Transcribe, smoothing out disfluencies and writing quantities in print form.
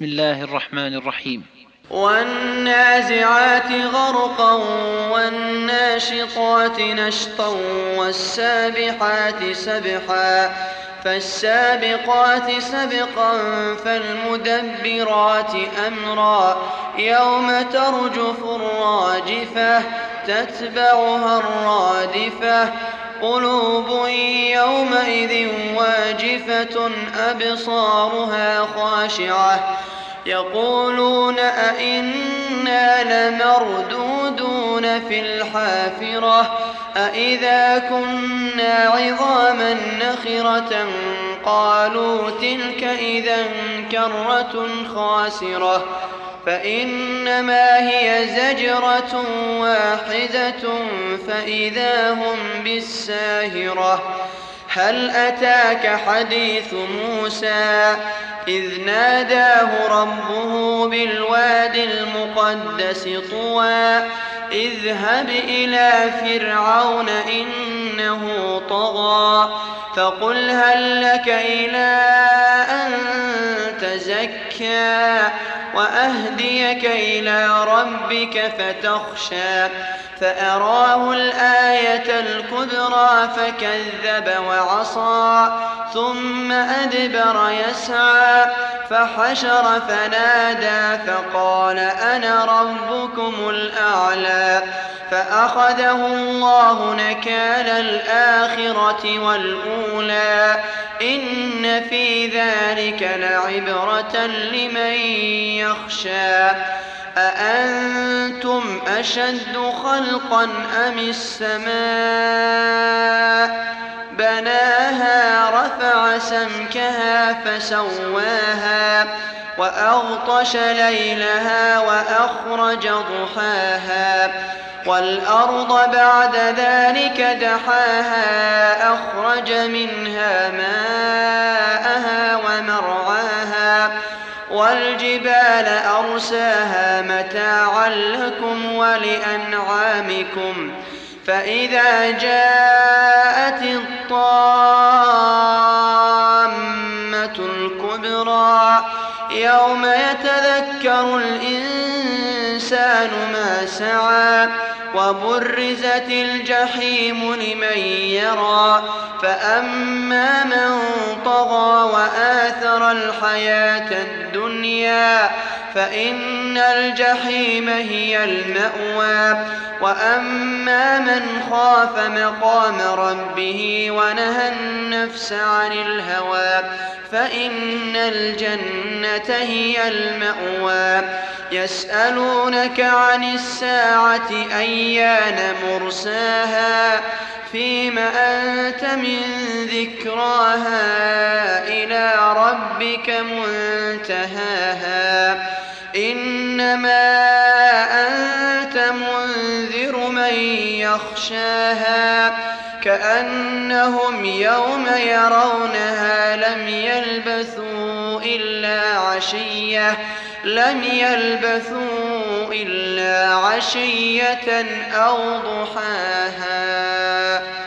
بسم الله الرحمن الرحيم. والنازعات غرقا والناشطات نشطا والسابحات سبحا فالسابقات سبقا فالمدبرات أمرا يوم ترجف الراجفة تتبعها الرادفة قلوب يومئذ واجفة أبصارها خاشعة يقولون أئنا لمردودون في الحافرة أئذا كنا عظاما نخرة قالوا تلك إذا كرة خاسرة فإنما هي زجرة واحدة فإذا هم بالساهرة هل أتاك حديث موسى إذ ناداه ربه بالواد المقدس طوى اذهب إلى فرعون إنه طغى فقل هل لك إلى أن تزكى وأهديك إلى ربك فتخشى فأراه الآية الكبرى فكذب وعصى ثم أدبر يسعى فحشر فنادى فقال أنا ربكم الأعلى فأخذه الله نكال الآخرة والأولى إن في ذلك لعبرة لمن يخشى أأنتم أشد خلقا أم السماء بناها رفع سمكها فسواها وأغطش ليلها وأخرج ضحاها والأرض بعد ذلك دحاها أخرج منها ماءها ومرعاها والجبال أرساها متاعا لكم ولأنعامكم فإذا جاءت الطامة الكبرى يوم يتذكر الإنسان ما سعى وبرزت الجحيم لمن يرى فأما من طغى وآثر الحياة الدنيا فإن الجحيم هي المأوى وأما من خاف مقام ربه ونهى النفس عن الهوى فإن الجنة هي المأوى يسألونك عن الساعة أيان مرساها فيم أنت من ذكراها إلى ربك منتهاها إنما أنت منذر من يخشاها كأنهم يوم يرونها لم يلبثوا إلا عشية أو ضحاها.